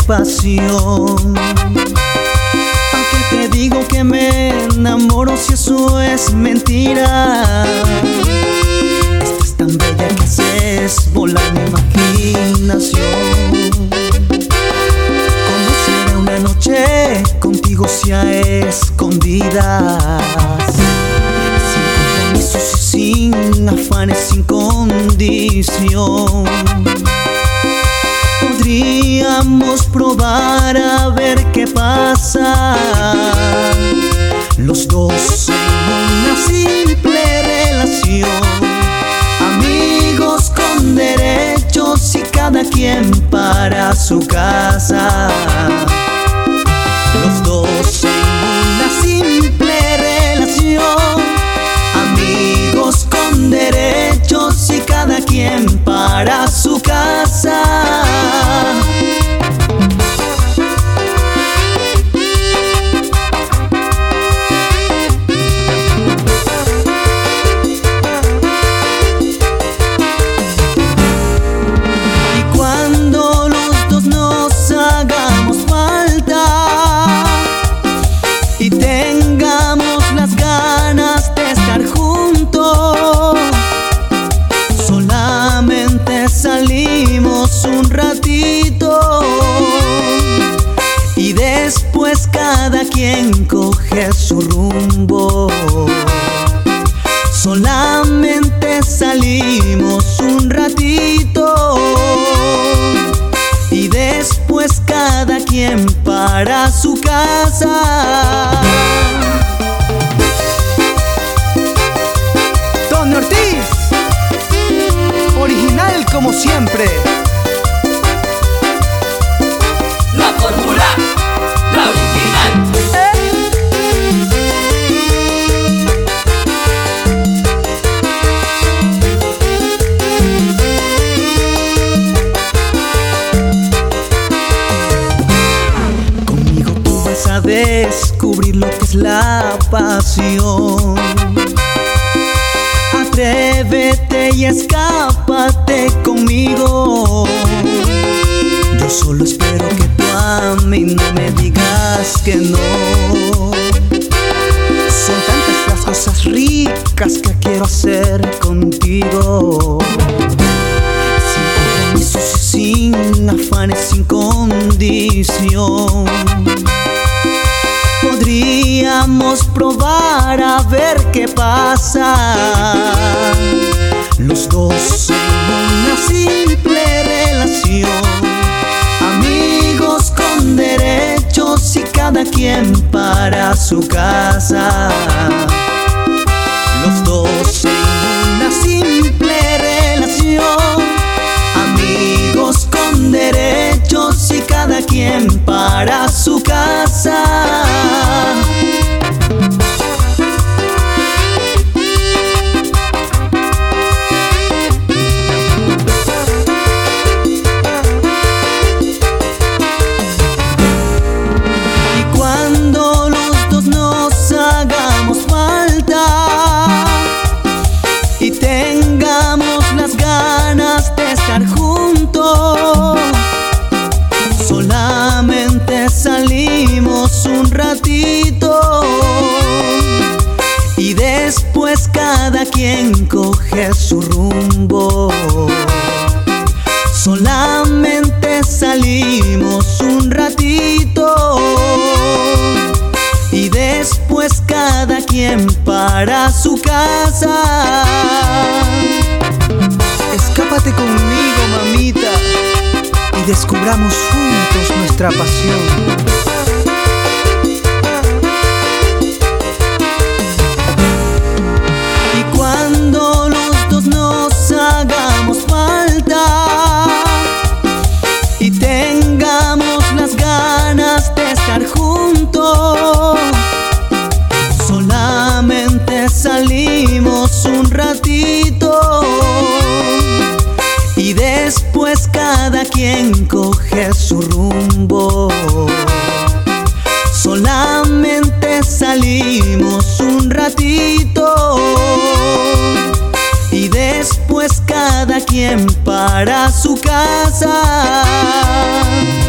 pasión. ¿Para qué te digo que me enamoro si eso es mentira? Esta es tan bella que haces volar mi imaginación. ¿Cómo será una noche contigo si a escondidas? Sin compromisos y sin afanes, sin condición. Podríamos probar a ver qué pasa, los dos en una simple relación. Amigos con derechos y cada quien para su casa. Los dos en una simple relación. Amigos con derechos y cada quien para su casa. Salimos un ratito y después cada quien coge su rumbo. Solamente salimos un ratito y después cada quien para su casa. Tony Ortiz, original como siempre. La fórmula, la original. Conmigo tú vas a descubrir lo que es la pasión. Atrévete y escápate conmigo. Yo solo espero que tú a mí no me digas que no. Son tantas las cosas ricas que quiero hacer contigo. Sin compromisos y sin afanes, sin condición. Podríamos probar a ver qué pasa, los dos en una simple relación. Amigos con derechos y cada quien para su casa. Los dos en una simple relación. Amigos con derechos y cada quien para su casa. Solamente salimos un ratito y después cada quien coge su rumbo. Solamente salimos un ratito y después cada quien para su casa. Escápate conmigo, mamita, y descubramos juntos nuestra pasión. Y cuando los dos nos hagamos falta y tengamos las ganas de estar juntos, solamente salimos un ratito y después cada quien coge su rumbo. Solamente salimos un ratito y después cada quien para su casa.